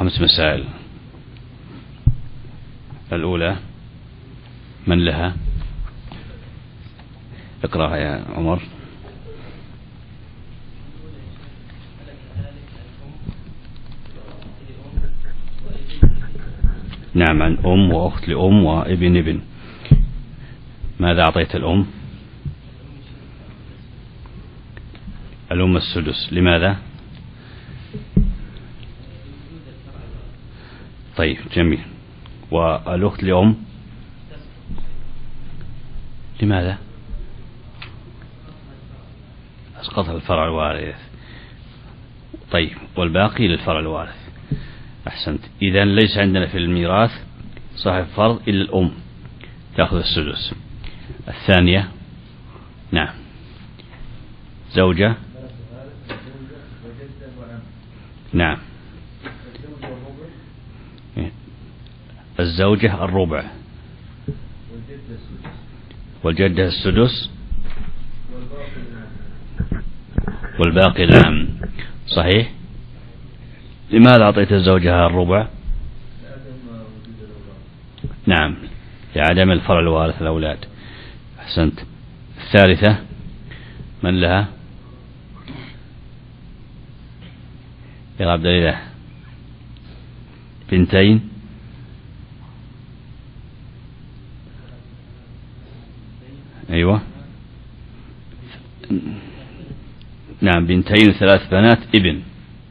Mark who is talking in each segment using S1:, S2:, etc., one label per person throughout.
S1: 5 مسائل. الأولى من لها؟ اقرأها يا عمر. نعم، عن أم وأخت لأم وابن ابن. ماذا أعطيت الأم؟ الأم السدس. لماذا؟ طيب جميل. والأخت لأم لماذا؟ أسقطها الفرع الوارث. طيب والباقي للفرع الوارث. أحسنت. إذن ليس عندنا في الميراث صاحب فرض إلا الأم تأخذ السدس. الثانية نعم زوجة. نعم الزوجة الربع والجدة السدس والباقي العام. صحيح. لماذا أعطيت الزوجة الربع؟ نعم لعدم الفرع الوارث الأولاد. أحسنت. الثالثة من لها؟ يا عبد الله. بنتين. أيوة نعم بنتين وثلاث بنات ابن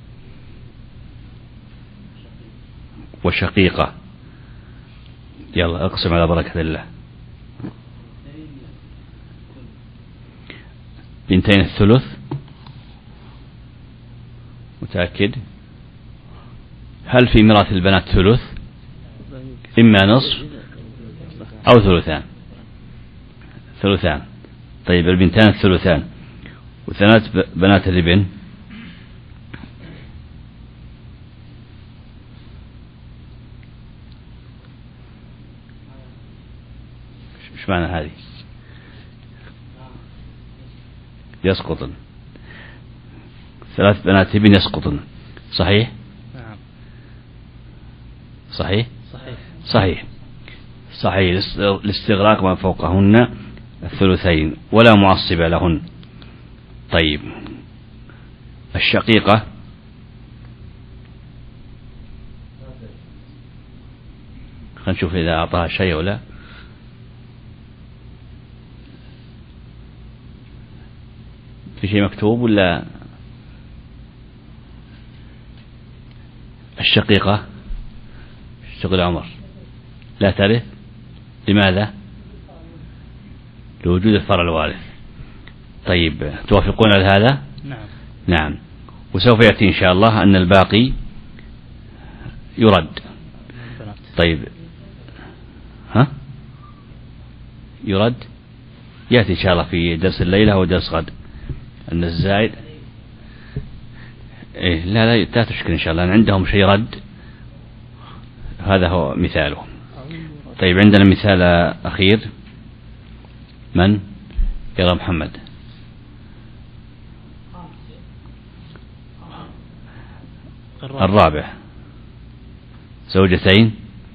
S1: وشقيقة. يلا اقسم على بركة الله. بنتين الثلث. متأكد؟ هل في ميراث البنات ثلث؟ إما نصف أو ثلثان. ثلثان. طيب البنتان الثلثان وثلاث بنات الابن ايش معنى هذه؟ يسقطن. 3 بنات ابن يسقطن. صحيح؟
S2: نعم.
S1: صحيح؟
S2: صحيح.
S1: صحيح. صحيح. الاستغراق ما فوقهن الثلثين ولا معصب لهن. طيب الشقيقة خلينا نشوف إذا أعطاها شيء ولا. في شيء مكتوب ولا؟ الشقيقة اشتغل عمر لا ترث. لماذا؟ لوجود الفرع الوارث. طيب توافقون على هذا؟
S2: نعم.
S1: نعم. وسوف يأتي إن شاء الله أن الباقي يرد. طيب ها يرد يأتي إن شاء الله في درس الليلة ودرس غد أن الزائد إيه لا تشكل إن شاء الله أن عندهم شيء رد. هذا هو مثاله. طيب عندنا مثال أخير. من يرى؟ محمد. الرابع زوجتين.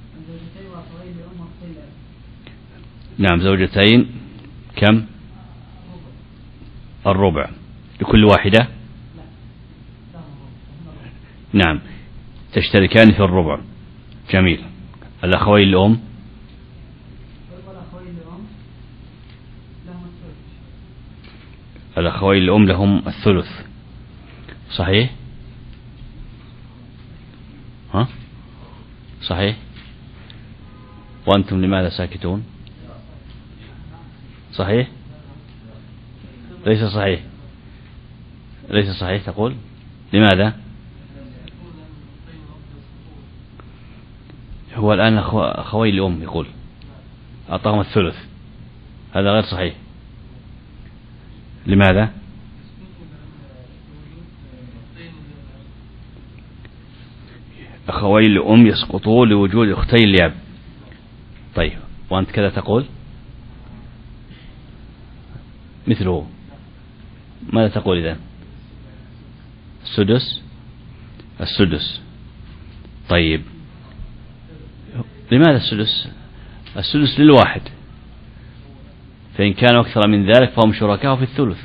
S1: نعم زوجتين كم؟ الربع لكل واحدة. نعم تشتركان في الربع. جميل. الأخوين الأم الأخوين الأم لهم الثلث. صحيح؟ ها؟ صحيح؟ وأنتم لماذا ساكتون؟ صحيح؟ ليس صحيح. ليس صحيح تقول. لماذا؟ هو الآن أخوي الأم يقول أعطاهم الثلث. هذا غير صحيح. لماذا؟ أخوي الأم يسقطون لوجود أختي الأب. طيب وأنت كذا تقول مثله. ماذا تقول إذن؟ السدس. طيب لماذا السدس؟ السدس للواحد، فإن كانوا أكثر من ذلك فهم شركاء في الثلث.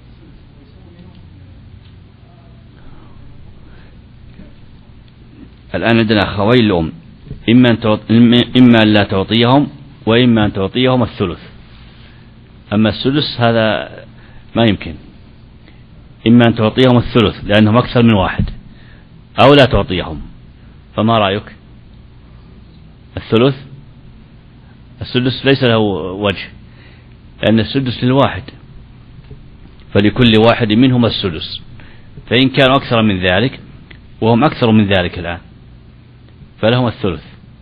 S1: الآن عندنا أخوين لأم، إما أن لا تعطيهم وإما أن تعطيهم الثلث. أما السدس هذا ما يمكن، إما أن تعطيهم الثلث لأنهم أكثر من واحد أو لا تعطيهم. فما رأيك؟ الثلث، السدس ليس له وجه لأن السدس للواحد، فلكل واحد منهم السدس، فإن كانوا أكثر من ذلك وهم أكثر من ذلك الآن فلهم الثلث.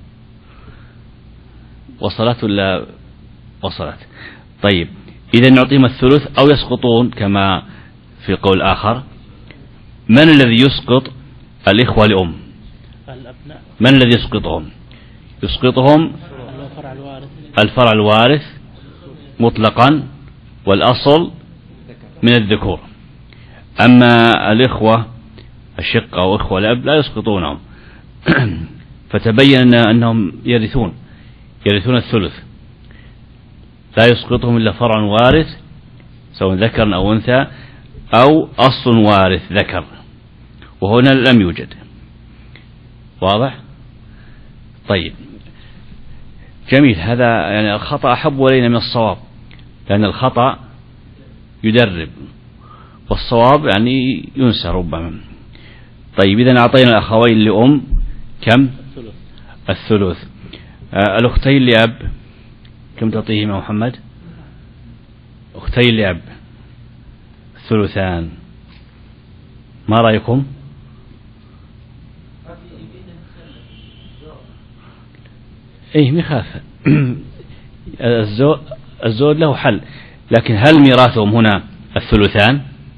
S1: وصلت ولا وصلت؟ طيب إذا نعطيهم الثلث أو يسقطون كما في قول آخر. من الذي يسقط الإخوة لأم؟ من الذي يسقطهم؟ يسقطهم الفرع الوارث مطلقا والأصل من الذكور. أما الإخوة الشقة أو إخوة الأب لا يسقطونهم فتبين أنهم يرثون الثلث، لا يسقطهم إلا فرع وارث سواء ذكر أو أنثى أو أصل وارث ذكر، وهنا لم يوجد. واضح؟ طيب جميل. هذا يعني الخطأ أحب إلينا من الصواب، لأن الخطأ يدرب والصواب يعني ينسى ربما. طيب إذا أعطينا الأخوين لأم كم؟ الثلث. الأختين لأب كم تعطيهما محمد؟ أختين لأب ثلثان. ما رأيكم؟ إيه مخافة الزوج له حل، لكن هل ميراثهم هنا الثلثان؟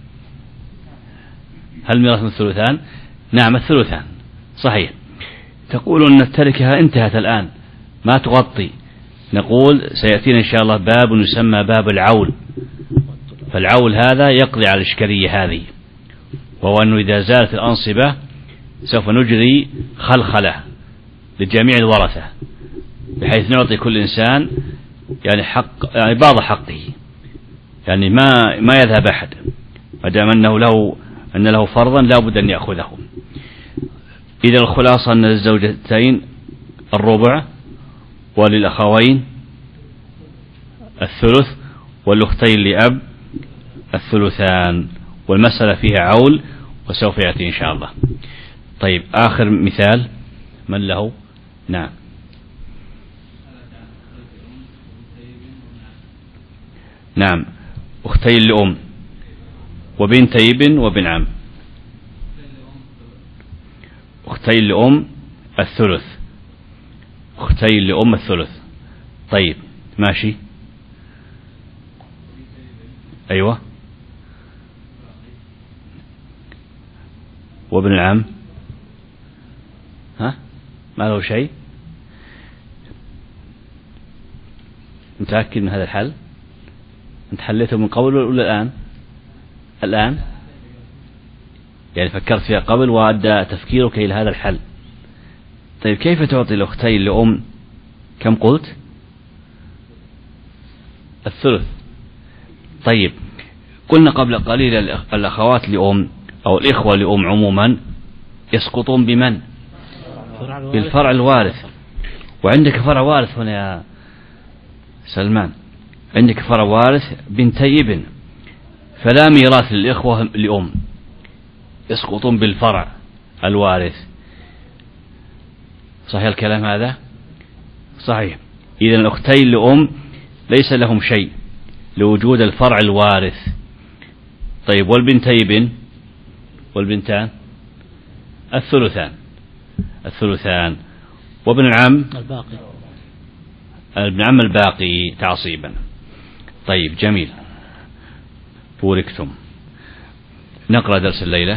S1: هل ميراثهم الثلثان؟ نعم الثلثان صحيح. تقول أن التركة انتهت الآن ما تغطي. نقول سيأتينا إن شاء الله باب يسمى باب العول، فالعول هذا يقضي على الإشكالية هذه، وهو أنه إذا زالت الأنصبة سوف نجري خلخلة لجميع الورثة بحيث نعطي كل إنسان يعني حق، يعني بعض حقه، يعني ما يذهب أحد ما دام أن له فرضا لا بد أن يأخذه. إذا الخلاصة أن الزوجتين الربع وللأخوين الثلث والأختين لأب الثلثان، والمسألة فيها عول وسوف يأتي إن شاء الله. طيب آخر مثال من له؟ نعم نعم أختين لأم وبنتي ابن وبن عم. أختين لأم الثلث، أختين لأم الثلث. طيب ماشي أيوة. وابن العم ها ما له شيء؟ متأكد من هذا الحل؟ أنت حليته من قبل ولا الآن يعني فكرت فيها قبل وأدى تفكيرك إلى هذا الحل. طيب كيف تعطي الأختين لأم كم قلت؟ الثلث. طيب قلنا قبل قليل الأخوات لأم أو الإخوة لأم عموما يسقطون بمن؟ بالفرع الوارث. وعندك فرع وارث هنا يا سلمان، عندك فرع وارث بنتي ابن، فلا ميراث للإخوة لأم، يسقطون بالفرع الوارث. صحيح الكلام هذا؟ صحيح. إذن الأختين لأم ليس لهم شيء لوجود الفرع الوارث. طيب والبنتي ابن والبنتان الثلثان وابن العم الباقي، ابن عم الباقي تعصيبا. طيب جميل بوركتم. نقرأ درس الليلة.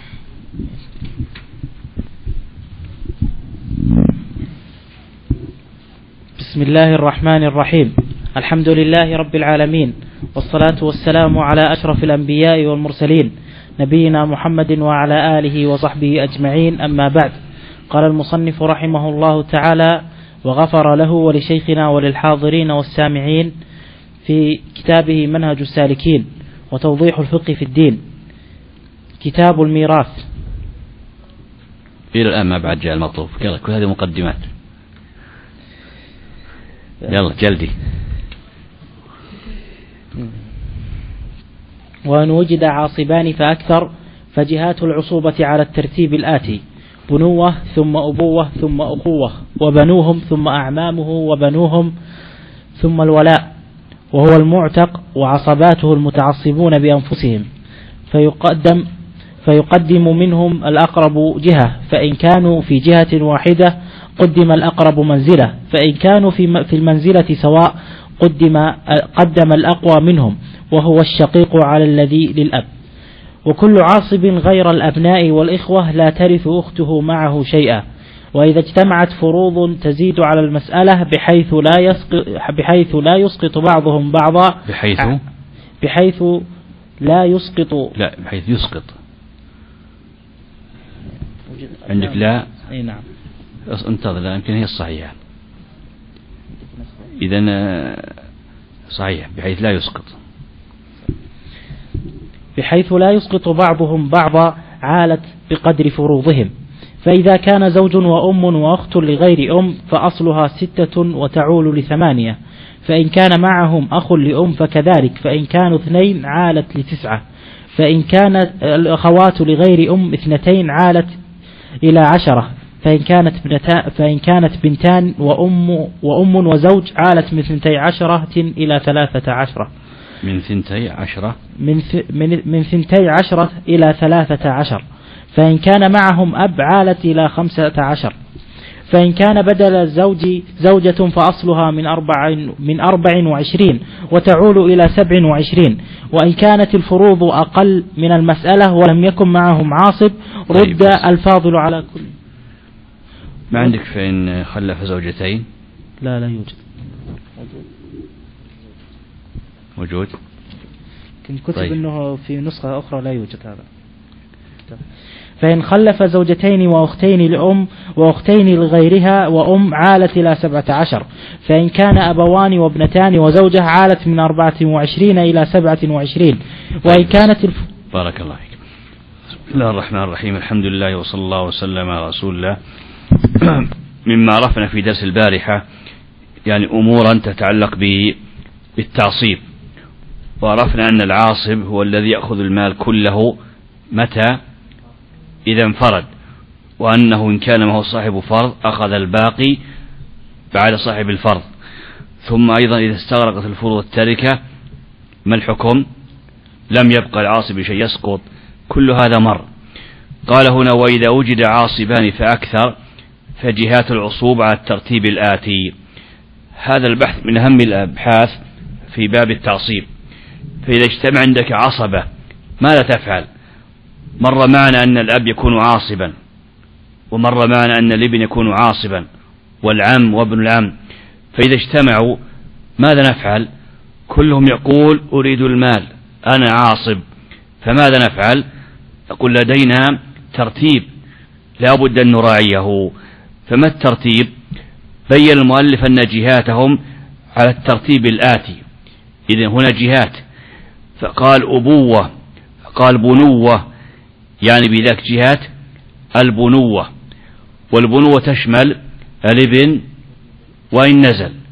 S2: بسم الله الرحمن الرحيم. الحمد لله رب العالمين، والصلاة والسلام على أشرف الأنبياء والمرسلين نبينا محمد وعلى آله وصحبه أجمعين، أما بعد. قال المصنف رحمه الله تعالى وغفر له ولشيخنا وللحاضرين والسامعين في كتابه منهج السالكين وتوضيح الفقه في الدين كتاب الميراث.
S1: إلى الآن ما بعد جاء المطلوب. يلا كل هذه مقدمات. يلا جلدي.
S2: وأن وجد عاصبان فأكثر فجهات العصوبة على الترتيب الآتي: بنوة ثم أبوة ثم أخوة وبنوهم ثم أعمامه وبنوهم ثم الولاء، وهو المعتق وعصباته المتعصبون بأنفسهم، فيقدم منهم الأقرب جهة، فإن كانوا في جهة واحدة قدم الأقرب منزلة، فإن كانوا في المنزلة سواء قدم الأقوى منهم، وهو الشقيق على الذي للأب. وكل عاصب غير الأبناء والإخوة لا ترث أخته معه شيئا، وإذا اجتمعت فروض تزيد على المسألة بحيث لا يسقط بعضهم بعضا، بحيث يسقط
S1: عندك لا.
S2: أي نعم.
S1: انتظر، لا يمكن هي الصحيحة. إذن صحيح بحيث لا يسقط،
S2: بحيث لا يسقط بعضهم بعضا عالت بقدر فروضهم. فإذا كان زوج وأم وأخت لغير أم فأصلها 6 وتعول ل8، فإن كان معهم أخ لأم فكذلك، فإن كانوا 2 عالت ل9، فإن كانت الأخوات لغير أم 2 عالت إلى 10، فإن كانت بنتان وأم وزوج عالت من 12 إلى 13.
S1: من 12
S2: من 12 إلى 13. فإن كان معهم أب عالت إلى 15. فإن كان بدل الزوج زوجة فأصلها من 24 وتعول إلى 27. وإن كانت الفروض أقل من المسألة ولم يكن معهم عاصب رد الفاضل على كل.
S1: ما عندك فإن خلف زوجتين؟
S2: لا يوجد.
S1: موجود.
S2: كتب طيب. إنه في نسخة أخرى لا يوجد هذا. فإن خلف زوجتين وأختين لأم وأختين لغيرها وأم عالت إلى 17. فإن كان أبوان وابنتان وزوجة عالت من 24 إلى 27. وإن كانت
S1: بارك الله فيك. بسم الله الرحمن الرحيم. الحمد لله وصلى الله وسلم على رسول الله. مما عرفنا في درس البارحة يعني أمورا تتعلق بالتعصيب، وعرفنا أن العاصب هو الذي يأخذ المال كله متى إذا انفرد، وأنه إن كان معه صاحب فرض أخذ الباقي بعد صاحب الفرض. ثم أيضا إذا استغرقت الفروض التركة ما الحكم؟ لم يبقى العاصب شيء يسقط. كل هذا مر. قال هنا وإذا وجد عاصبان فأكثر فجهات العصوب على الترتيب الآتي. هذا البحث من أهم الأبحاث في باب التعصيب. فإذا اجتمع عندك عصبة ماذا تفعل؟ مر معنا أن الأب يكون عاصبا، ومر معنا أن الابن يكون عاصبا، والعم وابن العم. فإذا اجتمعوا ماذا نفعل؟ كلهم يقول أريد المال، أنا عاصب. فماذا نفعل؟ يقول لدينا ترتيب لا بد أن نراعيه. فما الترتيب؟ بين المؤلف أن جهاتهم على الترتيب الآتي. إذن هنا جهات، فقال أبوة، قال بنوة، يعني بذلك جهات البنوة. والبنوة تشمل الابن وإن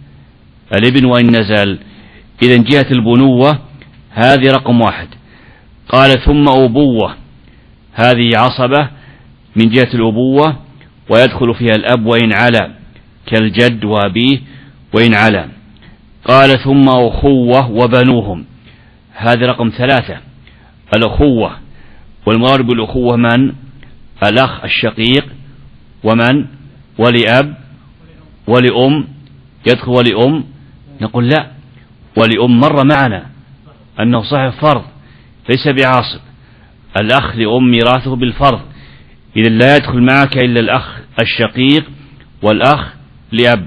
S1: نزل، إذن جهة البنوة هذه رقم 1. قال ثم أبوة، هذه عصبة من جهة الأبوة ويدخل فيها الأب وإن علا كالجد وأبيه وإن علا. قال ثم أخوة وبنوهم، هذه رقم 3 الأخوة. والمراد بالأخوة من؟ الأخ الشقيق، ومن؟ ولأب ولأم. يدخل ولأم؟ نقول لا، ولأم مر معنا أنه صاحب فرض ليس بعاصب. الأخ لأم ميراثه بالفرض، إذا لا يدخل معك إلا الأخ الشقيق والأخ لأب.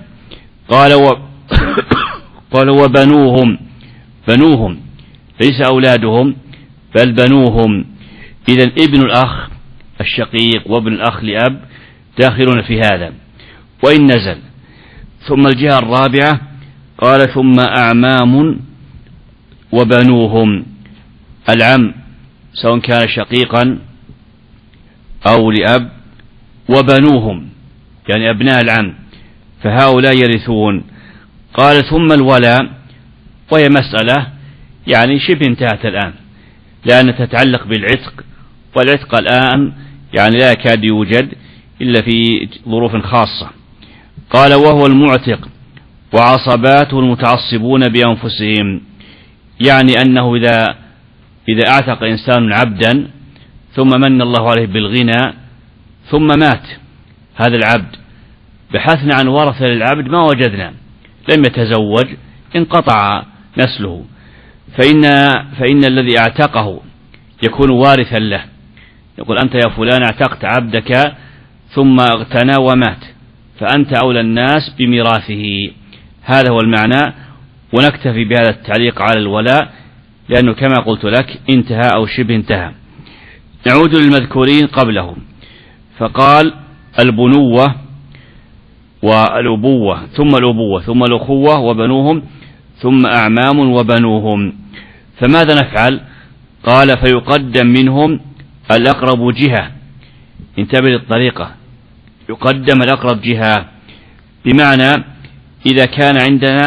S1: قال وبنوهم، بنوهم ليس أولادهم بل بنوهم. إذا ابن الأخ الشقيق وابن الأخ لأب داخلون في هذا. وإن نزل. ثم الجهة الرابعة قال ثم أعمام وبنوهم. العم سواء كان شقيقا أو لأب، وبنوهم يعني أبناء العم، فهؤلاء يرثون. قال ثم الولاء، وهي مسألة يعني شبه انتهت الآن، لأن تتعلق بالعتق، والعتق الآن يعني لا يكاد يوجد إلا في ظروف خاصة. قال وهو المعتق وعصباته المتعصبون بأنفسهم، يعني أنه إذا أعتق إنسان عبدا ثم من الله عليه بالغنى ثم مات هذا العبد، بحثنا عن ورثة للعبد ما وجدنا، لم يتزوج، انقطع نسله، فإن الذي اعتقه يكون وارثا له. يقول أنت يا فلان اعتقت عبدك ثم اغتنى ومات، فأنت أولى الناس بميراثه. هذا هو المعنى. ونكتفي بهذا التعليق على الولاء، لأنه كما قلت لك انتهى أو شبه انتهى. نعود للمذكورين قبلهم، فقال البنوة والأبوة، ثم الأبوة، ثم الأخوة وبنوهم، ثم أعمام وبنوهم. فماذا نفعل؟ قال فيقدم منهم الأقرب جهة. انتبه للطريقة، يقدم الأقرب جهة، بمعنى إذا كان عندنا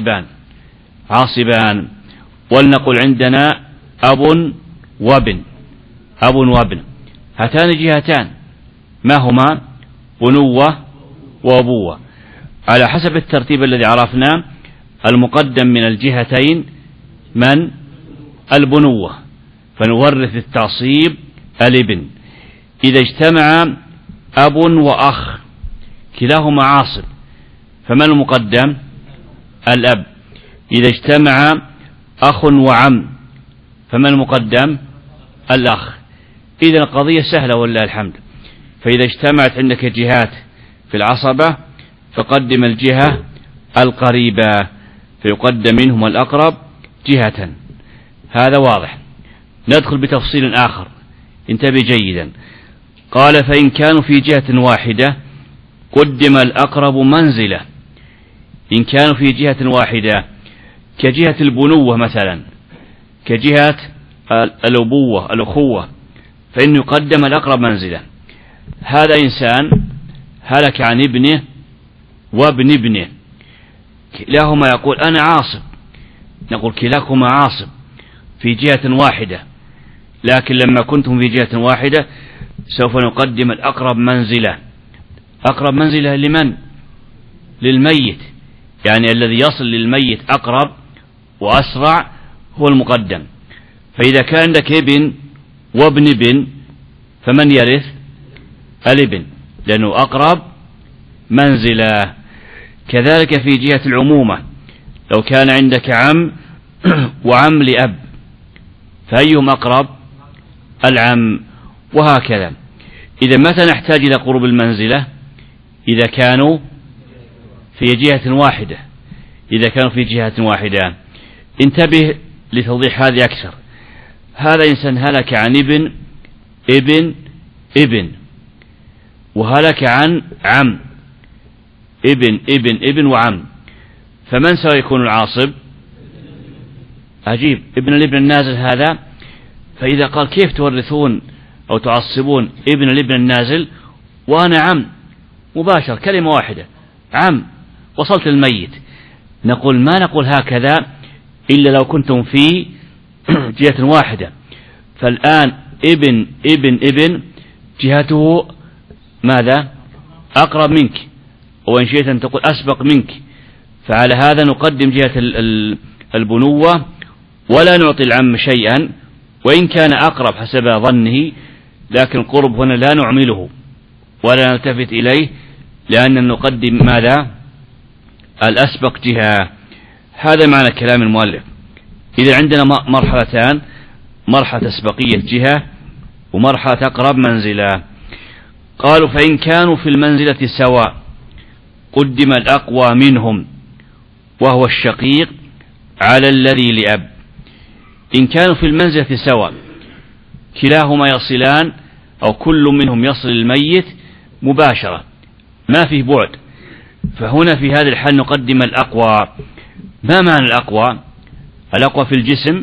S1: عاصبان ولنقل عندنا أب وابن، هاتان جهتان، ما هما؟ بنوة وأبوة، على حسب الترتيب الذي عرفنا. المقدم من الجهتين من؟ البنوة، فنورث التعصيب الابن. إذا اجتمع أب وأخ كلاهما عاصب، فمن المقدم؟ الأب. إذا اجتمع أخ وعم فمن المقدم؟ الأخ. إذا القضية سهلة والله الحمد. فإذا اجتمعت عندك جهات في العصبة فقدم الجهة القريبة، فيقدم منهم الأقرب جهة. هذا واضح. ندخل بتفصيل آخر، انتبه جيدا. قال فإن كانوا في جهة واحدة قدم الأقرب منزلة. إن كانوا في جهة واحدة كجهة البنوة مثلا، كجهة الأبوة الأخوة، فإن يقدم الأقرب منزلة. هذا إنسان هلك عن ابنه وابن ابنه، كلاهما يقول أنا عاصب، نقول كلاكما عاصب في جهة واحدة، لكن لما كنتم في جهة واحدة سوف نقدم الأقرب منزلة. أقرب منزلة لمن؟ للميت، يعني الذي يصل للميت أقرب وأسرع هو المقدم. فإذا كان عندك ابن وابن ابن فمن يرث؟ الابن، لأنه أقرب منزلة. كذلك في جهة العمومة، لو كان عندك عم وعم لأب فأيهم أقرب؟ العم. وهكذا. إذا متى نحتاج إلى قرب المنزلة؟ إذا كانوا في جهة واحدة. إذا كانوا في جهة واحدة. انتبه لتوضيح هذه أكثر. هذا إنسان هلك عن ابن وهلك عن عم، ابن وعم، فمن سيكون العاصب؟ عجيب، ابن الابن النازل هذا. فإذا قال كيف تورثون أو تعصبون ابن الابن النازل وأنا عم مباشر، كلمة واحدة عم، وصلت الميت، نقول ما نقول هكذا إلا لو كنتم في جهة واحدة. فالآن ابن جهته ماذا؟ أقرب منك، وإن شئت أن تقول أسبق منك. فعلى هذا نقدم جهة البنوة ولا نعطي العم شيئا، وإن كان أقرب حسب ظنه، لكن القرب هنا لا نعمله ولا نلتفت إليه، لأن نقدم ماذا؟ الأسبق جهة. هذا معنى كلام المؤلف. إذا عندنا مرحلتان، مرحلة أسبقية جهة ومرحلة أقرب منزلة. قالوا فإن كانوا في المنزلة سواء قدم الأقوى منهم وهو الشقيق على الذي لأب. إن كانوا في المنزلة سواء، كلاهما يصلان أو كل منهم يصل الميت مباشرة، ما فيه بعد. فهنا في هذا الحال نقدم الأقوى. ما معنى الأقوى؟ الأقوى في الجسم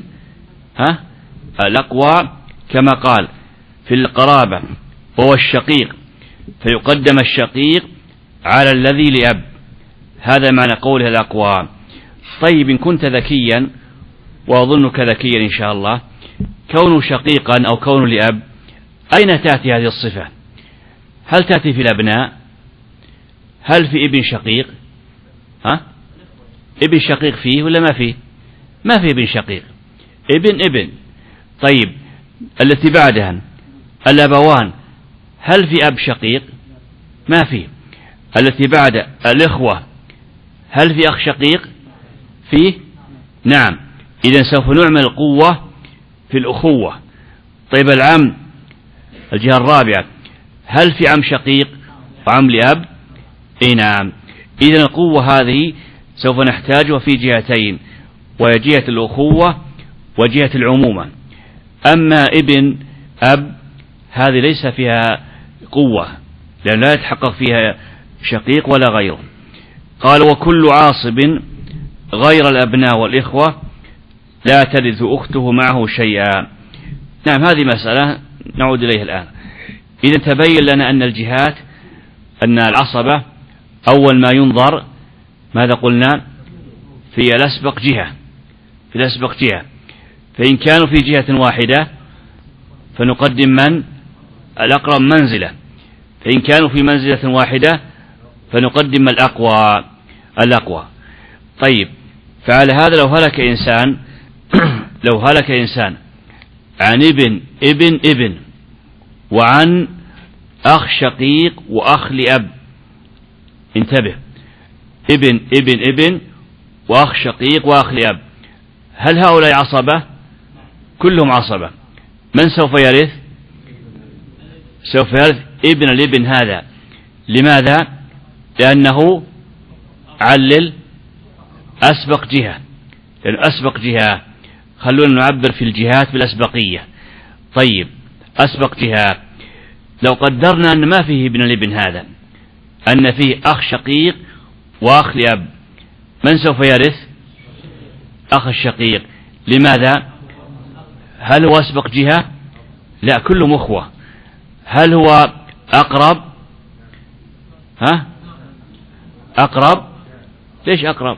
S1: الأقوى كما قال في القرابة وهو الشقيق، فيقدم الشقيق على الذي لأب. هذا معنى قوله الأقوى. طيب إن كنت ذكيا، وأظنك ذكيا إن شاء الله، كون شقيقا أو كون لأب أين تأتي هذه الصفة؟ هل تأتي في الأبناء؟ هل في ابن شقيق؟ ابن شقيق فيه ولا ما فيه؟ ما في ابن شقيق، ابن. طيب التي بعدها الأبوان، هل في أب شقيق؟ ما فيه. التي بعد الإخوة، هل في أخ شقيق؟ فيه. نعم. إذن سوف نعمل القوة في الأخوة. طيب العم، الجهة الرابعة، هل في عم شقيق وعم لأب؟ نعم. إذن القوة هذه سوف نحتاجها في جهتين، وهي جهة الأخوة وجهة العمومة. أما ابن أب هذه ليس فيها قوة، لأن لا يتحقق فيها شقيق ولا غيره. قال وكل عاصب غير الأبناء والإخوة لا ترث أخته معه شيئا. نعم، هذه مسألة نعود إليها الآن. إذا تبين لنا أن الجهات، أن العصبة أول ما ينظر ماذا قلنا؟ في الأسبق جهة، في الأسبق جهة. فإن كانوا في جهة واحدة فنقدم من؟ الأقرب منزلة. فإن كانوا في منزلة واحدة فنقدم الأقوى. طيب، فعلى هذا لو هلك إنسان عن ابن وعن أخ شقيق وأخ لأب، انتبه، ابن وأخ شقيق وأخ لأب، هل هؤلاء عصبة؟ كلهم عصبة. من سوف يرث؟ سوف يرث ابن الابن هذا. لماذا؟ لأنه علل أسبق جهة، لأنه أسبق جهة. خلونا نعبر في الجهات بالأسبقية. طيب، أسبق جهة. لو قدرنا أن ما فيه ابن الابن هذا، أن فيه أخ شقيق وأخ لأب، من سوف يرث؟ أخ الشقيق. لماذا؟ هل هو أسبق جهة؟ لا، كلهم أخوة. هل هو أقرب؟ أقرب. ليش أقرب؟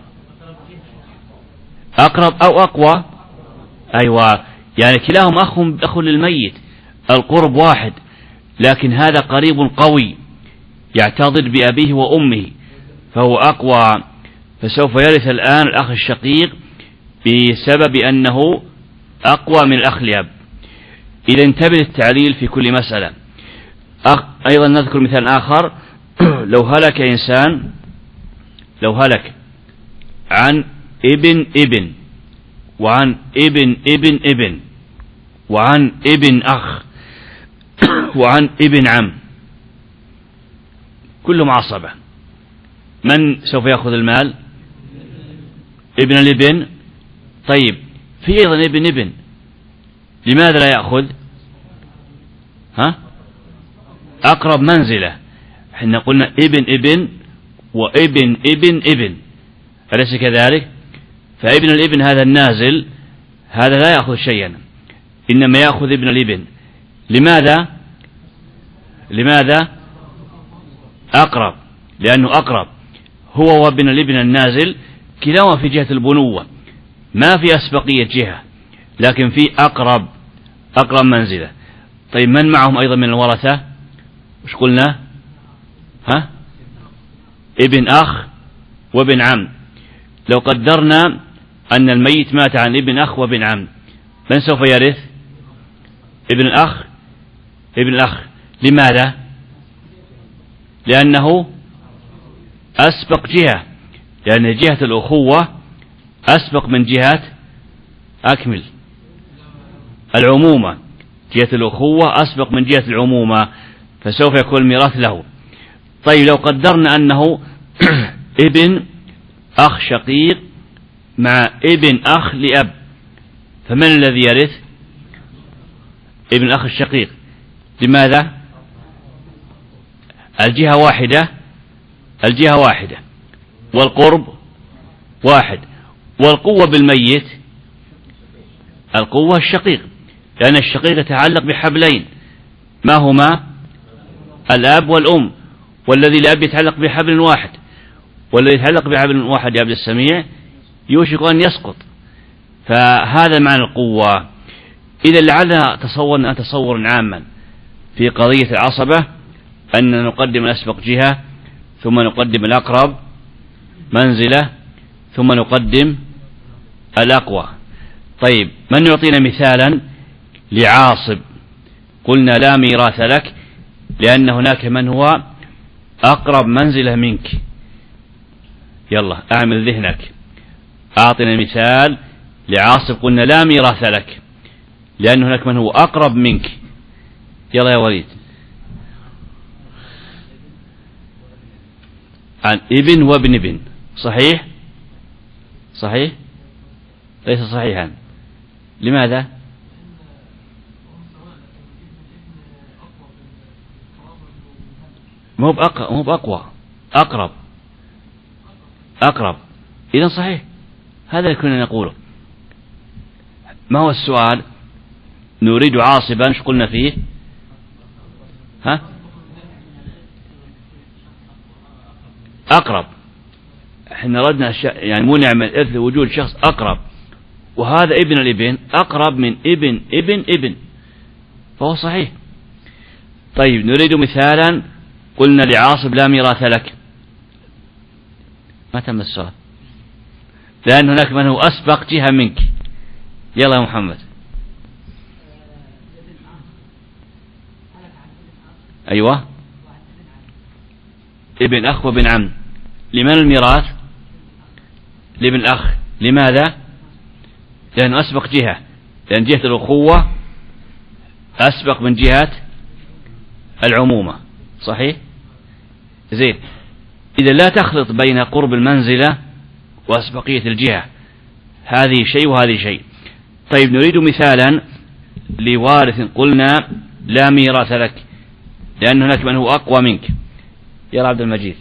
S1: أقرب أو أقوى؟ أيوة، يعني كلاهم أخ للميت، القرب واحد، لكن هذا قريب قوي يعتضد بأبيه وأمه فهو أقوى، فسوف يرث الآن الأخ الشقيق بسبب أنه أقوى من الأخ لأب. إذا انتبه التعليل في كل مسألة. أيضا نذكر مثال آخر. لو هلك إنسان، لو هلك عن ابن وعن ابن وعن ابن أخ وعن ابن عم، كلهم عصبة، من سوف يأخذ المال؟ ابن الابن. طيب، في أيضا ابن، لماذا لا يأخذ؟ أقرب منزلة. احنا قلنا ابن وابن ابن، أليس كذلك؟ فابن الابن هذا النازل، هذا لا يأخذ شيئا، إنما يأخذ ابن الابن. لماذا؟ أقرب، لأنه أقرب. هو وابن الابن النازل كلاهما في جهة البنوة، ما في أسبقية جهة، لكن في أقرب منزلة. طيب، من معهم أيضا من الورثة؟ وش قلنا؟ ابن أخ وابن عم. لو قدرنا أن الميت مات عن ابن أخ وابن عم، من سوف يرث؟ ابن الأخ. لماذا؟ لأنه أسبق جهة، لأن جهة الأخوة أسبق من جهة العمومة. جهة الأخوة أسبق من جهة العمومة، فسوف يكون الميراث له. طيب، لو قدرنا أنه ابن أخ شقيق مع ابن أخ لأب، فمن الذي يرث؟ ابن الأخ الشقيق. لماذا؟ الجهة واحدة الجهة واحدة والقرب واحد، والقوة بالميت القوة الشقيق، لأن الشقيق يتعلق بحبلين ما هما الأب والأم، والذي الأب يتعلق بحبل واحد، والذي يتعلق بحبل واحد يا عبد السميع يوشك أن يسقط. فهذا معنى القوة. إذا لعلنا تصورنا تصورا عاما في قضية العصبة أن نقدم الأسبق جهة، ثم نقدم الأقرب منزلة، ثم نقدم الأقوى. طيب، من يعطينا مثالا لعاصب قلنا لا ميراث لك لأن هناك من هو أقرب منزلة منك؟ يلا أعمل ذهنك، أعطنا مثال لعاصب قلنا لا ميراث لك لأن هناك من هو أقرب منك. يلا يا وليد. عن ابن وابن ابن، صحيح؟ صحيح؟ ليس صحيحا. لماذا؟ مو بأقوى، أقرب. إذن صحيح، هذا اللي كنا نقوله. ما هو السؤال؟ نريد عاصبا، شو قلنا فيه؟ ها؟ أقرب. احنا ردنا يعني مو نعمل إرث وجود شخص أقرب، وهذا ابن الابن أقرب من ابن ابن ابن، فهو صحيح. طيب، نريد مثالا قلنا لعاصب لا ميراث لك، ما تم السؤال لأن هناك من هو أسبق جهة منك. يلا يا محمد. أيوة، ابن أخ وابن عم. لمن الميراث؟ لابن الأخ. لماذا؟ لأنه أسبق جهة، لأن جهة الأخوة أسبق من جهة العمومة، صحيح؟ زين. إذا لا تخلط بين قرب المنزلة وأسبقية الجهة، هذه شيء وهذه شيء. طيب، نريد مثالا لوارث قلنا لا ميراث لك لأن هناك من هو أقوى منك. يا عبد المجيد.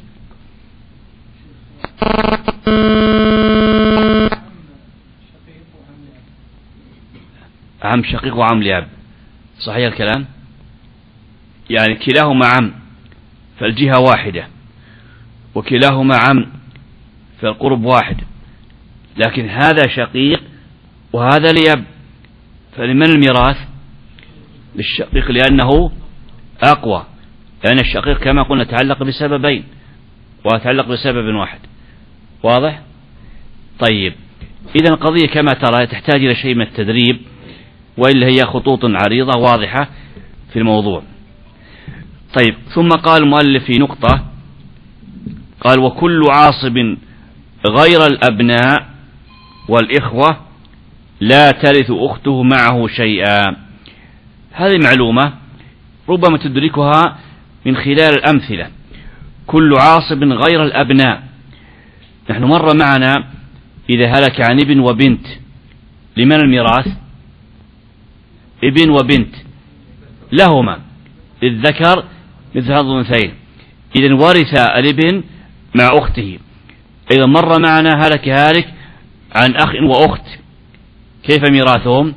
S1: عم شقيق وعم لأب، صحيح الكلام؟ يعني كلاهما عم فالجهة واحدة، وكلاهما عم فالقرب واحد، لكن هذا شقيق وهذا لأب، فلمن الميراث؟ للشقيق لأنه أقوى، لأن الشقيق كما قلنا تعلق بسببين وتعلق بسبب واحد. واضح؟ طيب، إذا القضية كما ترى تحتاج إلى شيء من التدريب، وإلا هي خطوط عريضة واضحة في الموضوع. طيب، ثم قال المؤلف في نقطة، قال وكل عاصب غير الأبناء والإخوة لا ترث أخته معه شيئا. هذه معلومة ربما تدركها من خلال الأمثلة. كل عاصب غير الأبناء، نحن مر معنا إذا هلك عن ابن وبنت لمن الميراث؟ ابن وبنت لهما للذكر مثل حظ الأنثيين، إذن ورث الابن مع أخته. إذا مر معنا هالك عن أخ وأخت، كيف ميراثهم؟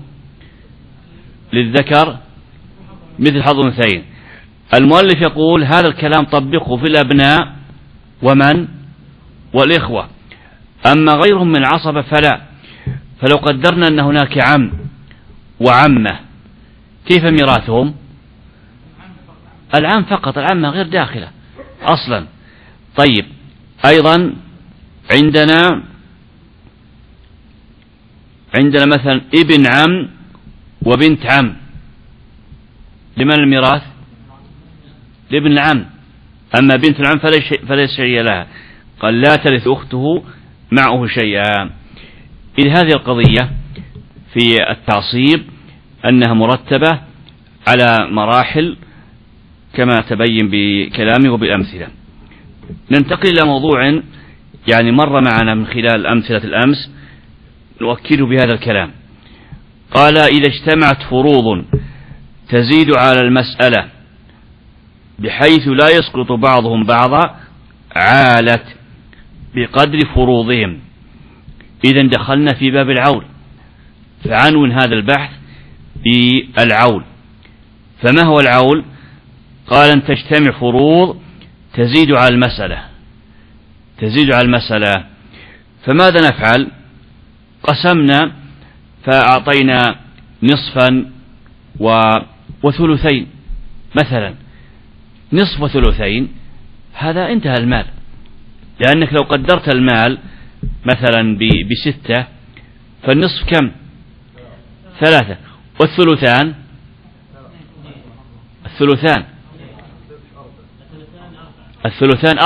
S1: للذكر مثل حظ الأنثيين. المؤلف يقول هذا الكلام طبقه في الأبناء ومن؟ والإخوة. أما غيرهم من عصبة فلا. فلو قدرنا أن هناك عم وعمة، كيف ميراثهم؟ العم فقط، العمة غير داخلة أصلا. طيب، أيضا عندنا مثلا ابن عم وبنت عم، لمن الميراث؟ لابن العم. أما بنت العم فليس شيء لها، قال لا ترث أخته معه شيئا. إذ هذه القضية في التعصيب أنها مرتبة على مراحل كما تبين بكلامه وبالأمثلة. ننتقل إلى موضوع يعني مر معنا من خلال أمثلة الأمس نؤكد بهذا الكلام. قال إذا اجتمعت فروض تزيد على المسألة بحيث لا يسقط بعضهم بعضا عالت بقدر فروضهم. إذا دخلنا في باب العول، فعنون هذا البحث بالعول. فما هو العول؟ قال أن تجتمع فروض تزيد على المسألة. فماذا نفعل؟ قسمنا فأعطينا نصفا وثلثين مثلا. نصف وثلثين هذا انتهى المال، لأنك لو قدرت المال مثلا ب6 فالنصف كم؟ 3 والثلثان الثلثان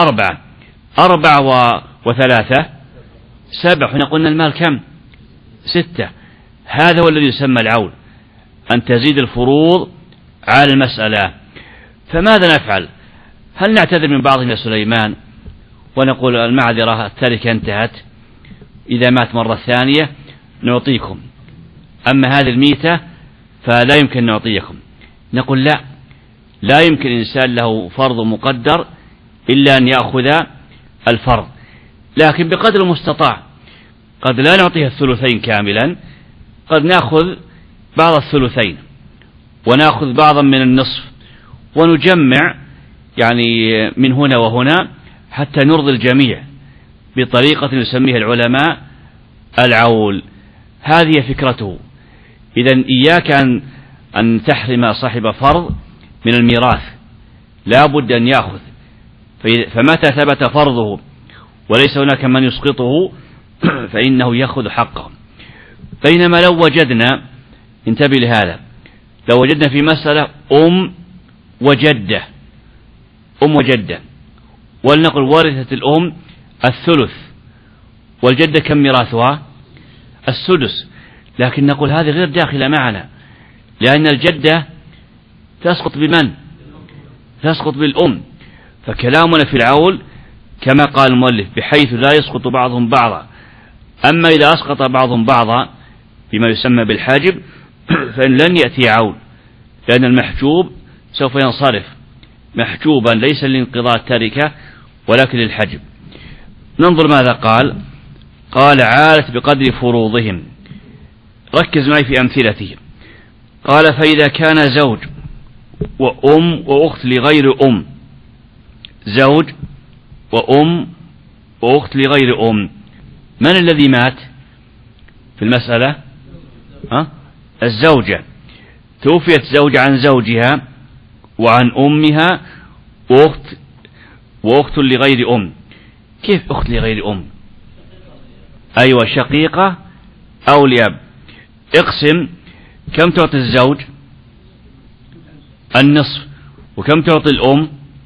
S1: 4 و3 7. هنا قلنا المال كم؟ 6. هذا هو الذي يسمى العول، أن تزيد الفروض على المسألة. فماذا نفعل؟ هل نعتذر من بعضهم يا سليمان ونقول المعذرة التركة انتهت، إذا مات مرة ثانية نعطيكم، أما هذه الميتة فلا يمكن نعطيكم؟ نقول لا يمكن إنسان له فرض مقدر إلا أن يأخذ الفرض، لكن بقدر المستطاع. قد لا نعطيه الثلثين كاملا، قد نأخذ بعض الثلثين ونأخذ بعضا من النصف، ونجمع يعني من هنا وهنا حتى نرضي الجميع بطريقة يسميها العلماء العول. هذه فكرته. إذن إياك أن تحرم صاحب فرض من الميراث، لا بد أن يأخذ. فمتى ثبت فرضه وليس هناك من يسقطه فإنه يأخذ حقه. بينما لو وجدنا، انتبه لهذا، لو وجدنا في مسألة أم وجدة، ولنقل ورثة الأم الثلث والجدة كم ميراثها؟ السدس، لكن نقول هذه غير داخلة معنا، لأن الجدة تسقط بمن؟ تسقط بالأم. فكلامنا في العول كما قال المؤلف بحيث لا يسقط بعضهم بعضا. أما إذا أسقط بعضهم بعضا بما يسمى بالحاجب فإن لن يأتي عول، لأن المحجوب سوف ينصرف محجوبا ليس لانقضاء التركة ولكن للحجب. ننظر ماذا قال عالت بقدر فروضهم. ركز معي في أمثلته. قال فإذا كان زوج وأم وأخت لغير أم، زوج وأم وأخت لغير أم، من الذي مات في المسألة؟ الزوجة. توفيت زوجة عن زوجها وعن أمها وأخت لغير أم. كيف أخت لغير أم؟ أيوة، شقيقة أو لأب. اقسم، كم تعطي الزوج؟ النصف. وكم تعطي الأم؟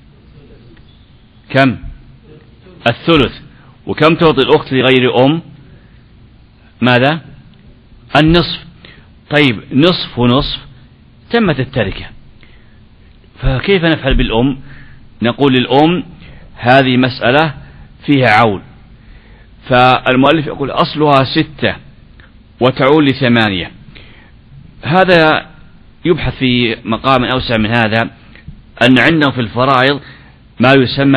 S1: كم؟ الثلث. وكم تعطي الأخت لغير أم؟ ماذا؟ النصف. طيب نصف ونصف تمت التركة، فكيف نفعل بالأم؟ نقول للأم هذه مسألة فيها عول، فالمؤلف يقول أصلها 6 وتعول ل8. هذا يبحث في مقام أوسع من هذا، أن عندهم في الفرائض ما يسمى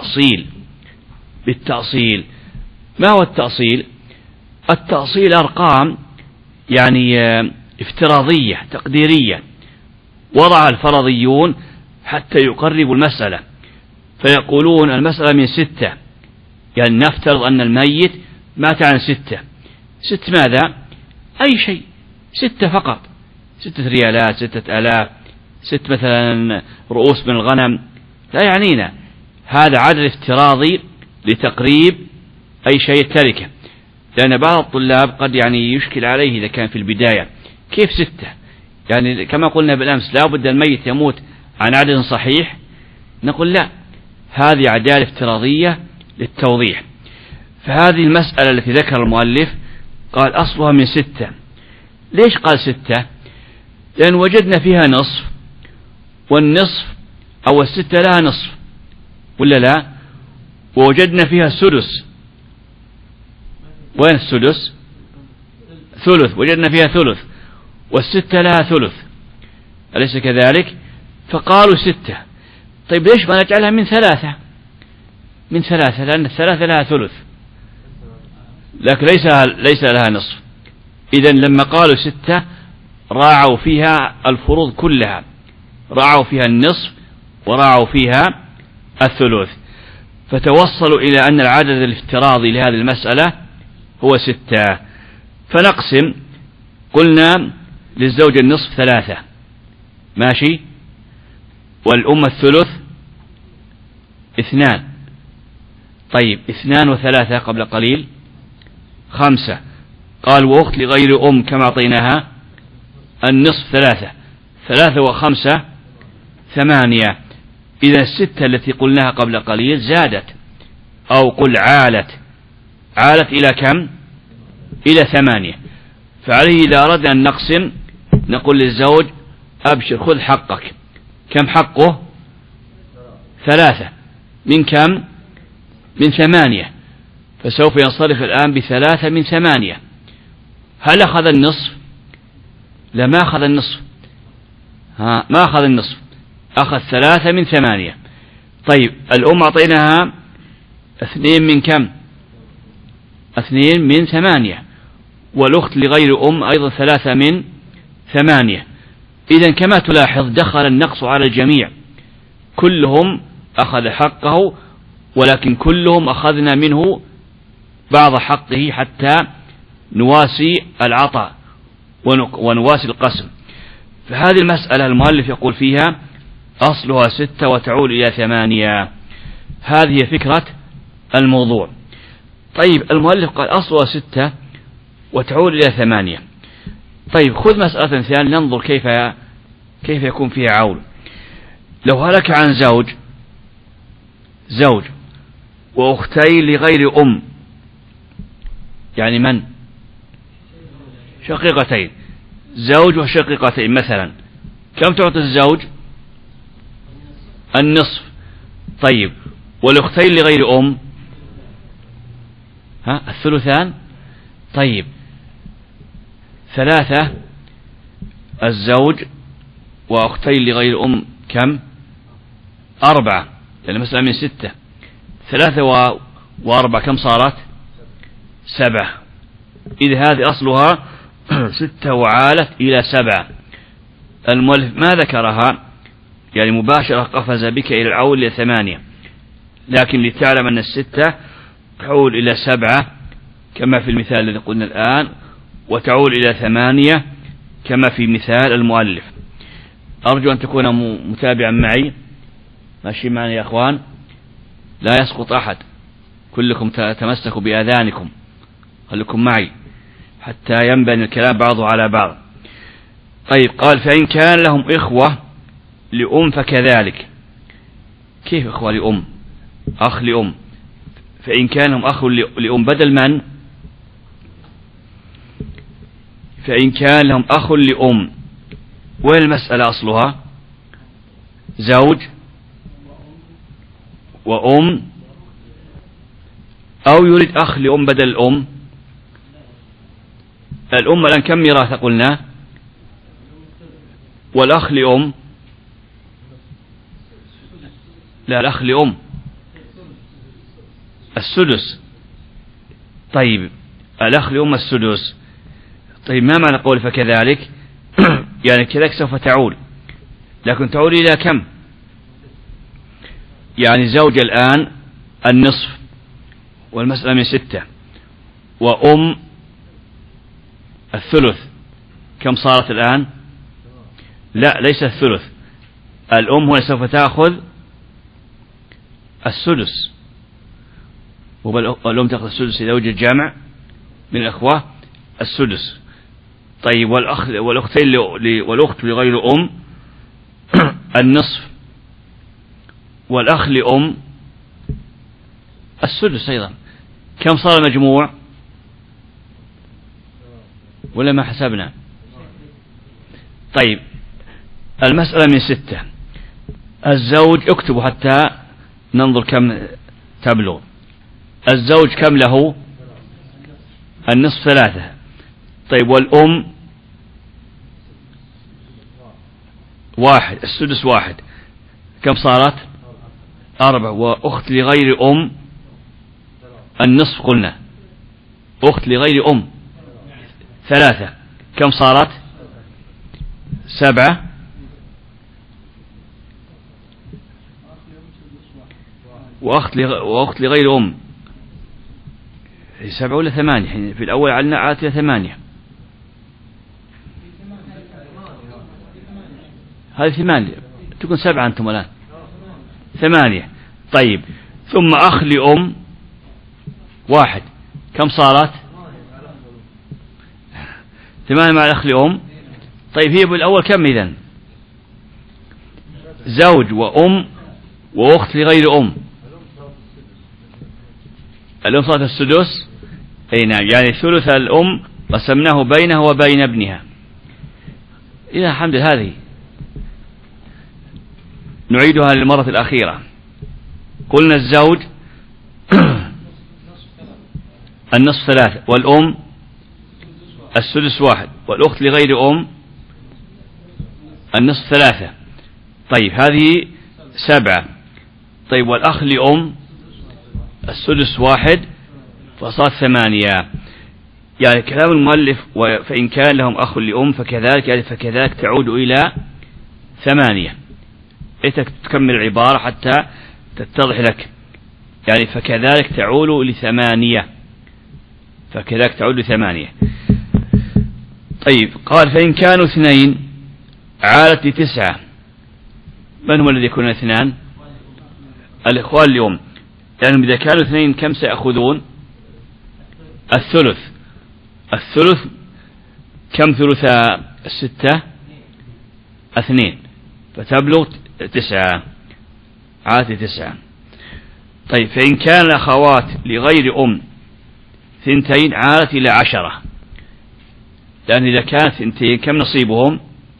S1: بالتأصيل. ما هو التأصيل؟ التأصيل أرقام يعني افتراضية تقديرية وضع الفرضيون حتى يقربوا المسألة، فيقولون المسألة من 6، يعني نفترض أن الميت مات عن 6. 6 ماذا؟ أي شيء، 6 فقط، 6 ريالات، 6000، 6 مثلا رؤوس من الغنم، لا يعنينا. هذا عدد افتراضي لتقريب أي شيء التركة، لأن بعض الطلاب قد يعني يشكل عليه إذا كان في البداية كيف 6؟ يعني كما قلنا بالأمس لا بد الميت يموت عن عدد صحيح. نقول لا، هذه عدالة افتراضية للتوضيح. فهذه المسألة التي ذكر المؤلف قال أصلها من 6. ليش قال 6؟ لأن وجدنا فيها نصف، والنصف أو 6 لها نصف ولا لا؟ ووجدنا فيها سدس. وين السدس؟ ثلث. وجدنا فيها ثلث، والستة لها ثلث، أليس كذلك؟ فقالوا 6. طيب ليش ما نجعلها من 3؟ من 3 لأن 3 لها ثلث، لكن ليس لها نصف. إذن لما قالوا 6 راعوا فيها الفروض كلها، راعوا فيها النصف وراعوا فيها الثلث، فتوصلوا إلى أن العدد الافتراضي لهذه المسألة هو 6. فنقسم، قلنا للزوج النصف 3 ماشي، والأم الثلث 2. طيب 2 و3 قبل قليل 5. قال وأخت لغير أم كما أعطيناها النصف 3. 3 و5 8. إذا 6 التي قلناها قبل قليل زادت، أو قل عالت إلى كم؟ إلى 8. فعليه إذا أردنا أن نقسم نقول للزوج أبشر خذ حقك. كم حقه؟ 3. من كم؟ من 8. فسوف ينصرف الآن ب3 من 8. هل أخذ النصف؟ لا، ما أخذ النصف، ما أخذ النصف، أخذ 3 من 8. طيب الأم أعطيناها 2 من كم؟ 2 من 8. والأخت لغير أم أيضا 3 من 8. إذن كما تلاحظ دخل النقص على الجميع، كلهم أخذ حقه، ولكن كلهم أخذنا منه بعض حقه حتى نواسي العطاء ونواسي القسم. فهذه المسألة المؤلف يقول فيها أصلها 6 وتعود إلى 8. هذه فكرة الموضوع. طيب المؤلف قال أصلها 6 وتعود إلى 8. طيب خذ مسألة ثانية ننظر كيف يكون فيها عول. لو هلك عن زوج وأختين لغير أم، يعني من؟ شقيقتين، زوج وشقيقتين مثلا، كم تعطي الزوج؟ النصف. طيب والأختين لغير أم الثلثان. طيب 3 الزوج وأختين لغير أم كم؟ 4، يعني مثلا من 6. 3 و4 كم صارت؟ 7. إذا هذه أصلها 6 وعالت إلى 7. المؤلف ما ذكرها، يعني مباشرة قفز بك إلى العول إلى 8، لكن لتعلم أن 6 تعول إلى 7 كما في المثال الذي قلنا الآن، وتعول إلى 8 كما في مثال المؤلف. أرجو أن تكون متابعا معي، ماشي معنا يا أخوان، لا يسقط أحد، كلكم تمسكوا بآذانكم، خليكم معي حتى ينبني الكلام بعضه على بعض. طيب قال فإن كان لهم إخوة لأم فكذلك. كيف إخوة لأم؟ أخ لأم. فإن كان لهم أخ لأم بدل من؟ فإن كان لهم أخ لأم، وين المسألة أصلها؟ زوج وأم، أو يريد أخ لأم بدل الأم. الأم الآن كم ميراث قلنا؟ والأخ لأم لا، الأخ لأم السدس. طيب الأخ لأم السدس. طيب ما معنى قول فكذلك؟ يعني كذلك سوف تعول، لكن تعول إلى كم؟ يعني زوج الآن النصف والمسألة من 6، وأم الثلث، كم صارت الآن؟ لا ليس الثلث، الأم هنا سوف تأخذ السدس، والأم تأخذ السدس إذا وجد جامع من الأخوة السدس. طيب والأختين والأخت لغير أم النصف، والأخ لأم السدس أيضا. كم صار المجموع؟ ولا ما حسبنا؟ طيب المسألة من 6. الزوج اكتبوا حتى ننظر كم تبلغ. الزوج كم له؟ النصف 3. طيب والأم 1، السدس 1، كم صارت؟ 4. وأخت لغير أم النصف قلنا، أخت لغير أم 3، كم صارت؟ 7، وأخت لغير أم 7 ولا 8؟ في الأول علنا عادت إلى 8، هذه 8 تكون 7 أنتم الآن 8. طيب ثم أخ لأم 1، كم صارت؟ 8 مع الأخ لأم. طيب هي بالأول كم إذن؟ زوج وأم وأخت لغير أم، الأم صارت السدس. أي نعم، يعني ثلث الأم قسمناه بينه وبين ابنها. إذا الحمد لله هذه نعيدها للمرة الأخيرة. قلنا الزوج النصف 3، والأم السدس 1، والأخت لغير أم النصف 3. طيب هذه 7. طيب والأخ لأم السدس 1 فصارت 8. يعني كلام المؤلف فإن كان لهم أخ لأم فكذلك، يعني فكذلك تعود إلى 8. تكمل العبارة حتى تتضح لك، يعني فكذلك تعود ل8، فكذلك تعود ل8. طيب قال فإن كانوا 2 عالت ل9. من هو الذي يكون 2؟ الإخوان اليوم، لأنهم إذا كانوا 2 كم سيأخذون؟ الثلث. الثلث كم ثلث 6؟ 2، فتبلغ 9، عادت 9. طيب فإن كان الأخوات لغير أم 2 عادت إلى 10، لأن إذا كانت 2 كم نصيبهم؟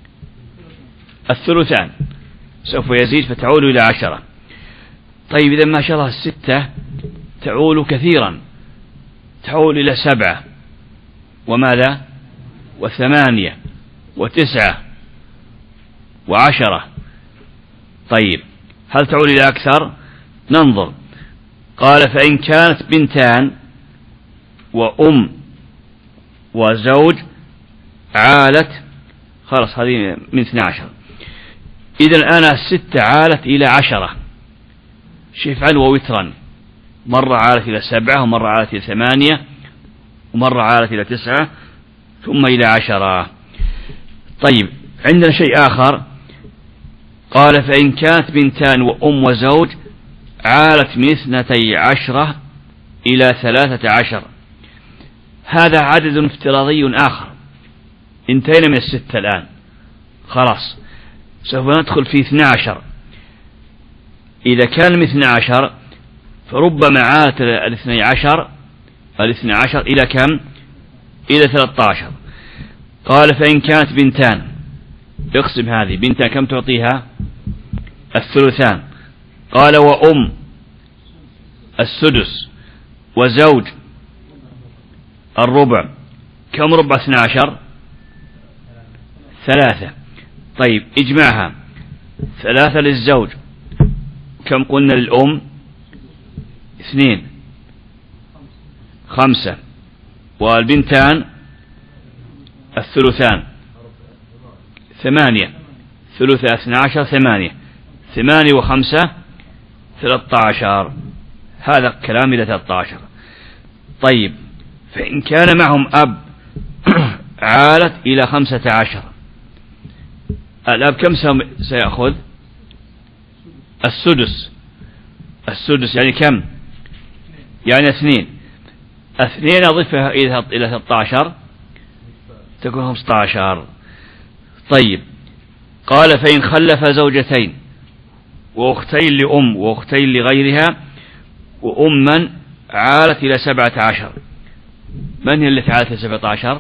S1: الثلثان، سوف يزيد فتعود إلى 10. طيب إذا ما شاء الله 6 تعول كثيرا، تعول إلى 7 وماذا؟ و8 و9 و10. طيب هل تعول إلى أكثر؟ ننظر. قال فإن كانت 2 وأم وزوج عالت، خلاص هذه من 12. إذا الآن 6 عالت إلى 10، شفعا ووترا، مرة عالت إلى 7 ومرة عالت إلى 8 ومرة عالت إلى 9 ثم إلى 10. طيب عندنا شيء آخر، قال فإن كانت 2 وأم وزوج عالت من 12 إلى 13. هذا عدد افتراضي آخر، انتهينا من 6 الآن، خلاص سوف ندخل في 12. إذا كان من 12 فربما عادت 12 إلى كم؟ إلى 13. قال فإن كانت 2، اقسم هذه 2 كم تعطيها؟ الثلثان. قال وأم السدس وزوج الربع، كم ربع 12؟ 3. طيب اجمعها، 3 للزوج، كم قلنا للأم؟ 2، 5، والبنتان الثلثان 8، ثلث 12 8 و5 13. هذا كلام إلى 13. طيب فإن كان معهم أب عالت إلى 15. الأب كم سيأخذ؟ السدس يعني كم؟ يعني 2 أضفها إلى 13 تكون 15. طيب قال فإن خلف زوجتين وأختين لأم وأختين لغيرها وأما عالت إلى 17. من هي التي عالت إلى 17؟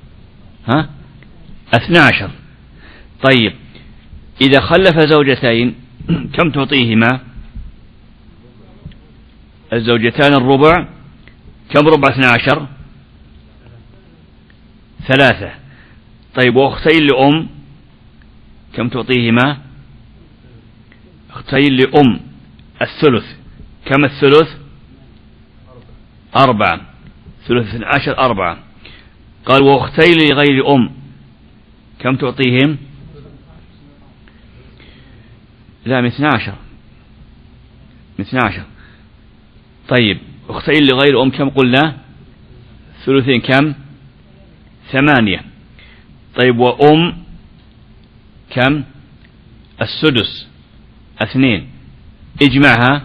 S1: 12. طيب إذا خلف زوجتين كم تعطيهما؟ الزوجتان الربع، كم ربع 12؟ 3. طيب وأختين لأم كم تعطيهما؟ أختين لأم الثلث، كم الثلث؟ 4 ثلث 12 4. قال وأختين لغير أم كم تعطيهم؟ لا، من 12. طيب أختين لغير أم كم قلنا؟ ثلثين كم؟ 8. طيب وأم كم؟ السدس 2. اجمعها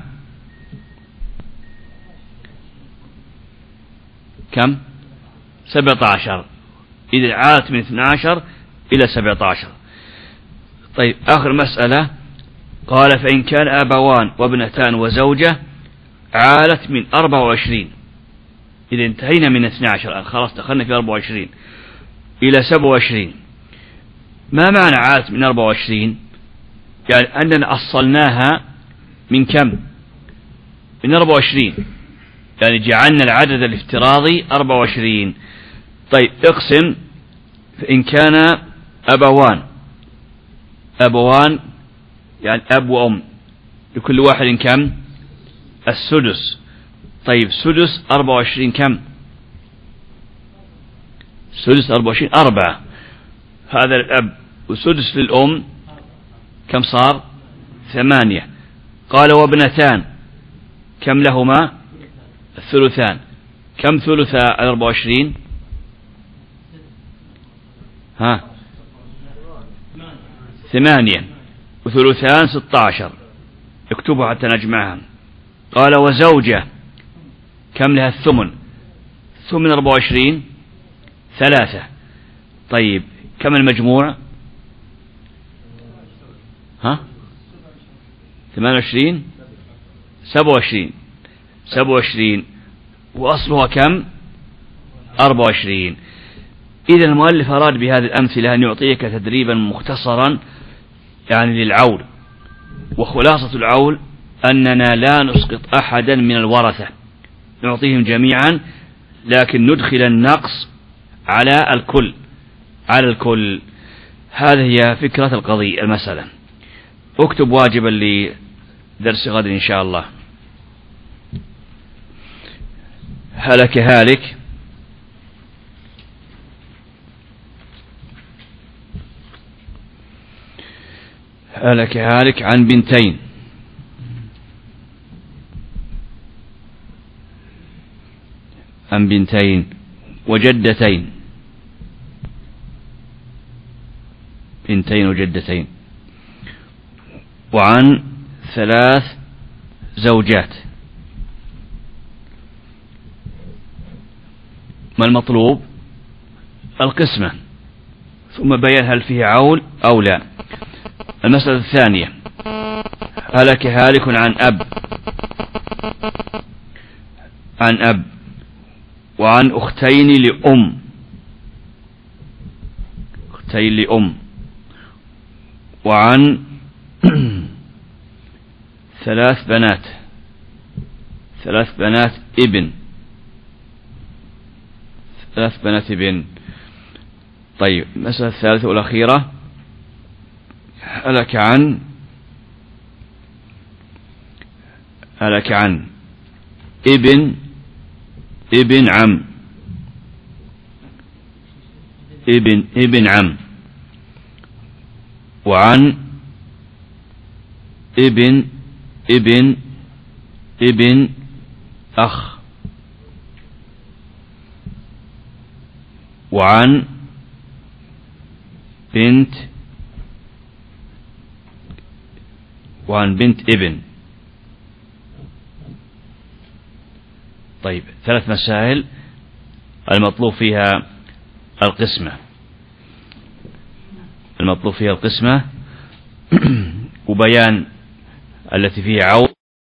S1: كم؟ 17. إذا عادت من 12 إلى 17. طيب آخر مسألة، قال فإن كان أبوان وابنتان وزوجة عالت من 24. إذا انتهينا من 12 الآن، خلاص دخلنا في 24 إلى 27. ما معنى عالت من 24؟ يعني أننا أصلناها من كم؟ من 24، يعني جعلنا العدد الافتراضي 24. طيب اقسم، فإن كان أبوان يعني أب وأم، لكل واحد كم؟ السدس. طيب سدس 24 كم؟ سدس 24 4. هذا الأب، وسدس للأم كم صار؟ 8. قال وابنتان كم لهما؟ الثلثان. كم ثلث 24؟ 8 وثلثان 16. اكتبوا حتى نجمعها. قال وزوجة كم لها الثمن؟ ثمن 24 3. طيب كم المجموع؟ 28 27. وأصلها كم؟ 24. إذا المؤلف أراد بهذه الأمثلة أن يعطيك تدريبا مختصرا يعني للعول. وخلاصة العول أننا لا نسقط أحدا من الورثة، نعطيهم جميعا، لكن ندخل النقص على الكل. هذه هي فكرة القضية المسألة. اكتب واجبا لدرس غد إن شاء الله. هلك هالك عن بنتين وجدتين، بنتين وجدتين، وعن 3 زوجات. ما المطلوب؟ القسمة، ثم بيان هل فيه عول أو لا. المسألة الثانية، هلك عن أب وعن أختين لأم وعن 3 بنات ابن. طيب المسألة الثالثة والأخيرة، هلك عن ابن عم وعن ابن أخ وعن بنت ابن. طيب 3 مسائل المطلوب فيها القسمة وبيان التي فيها عول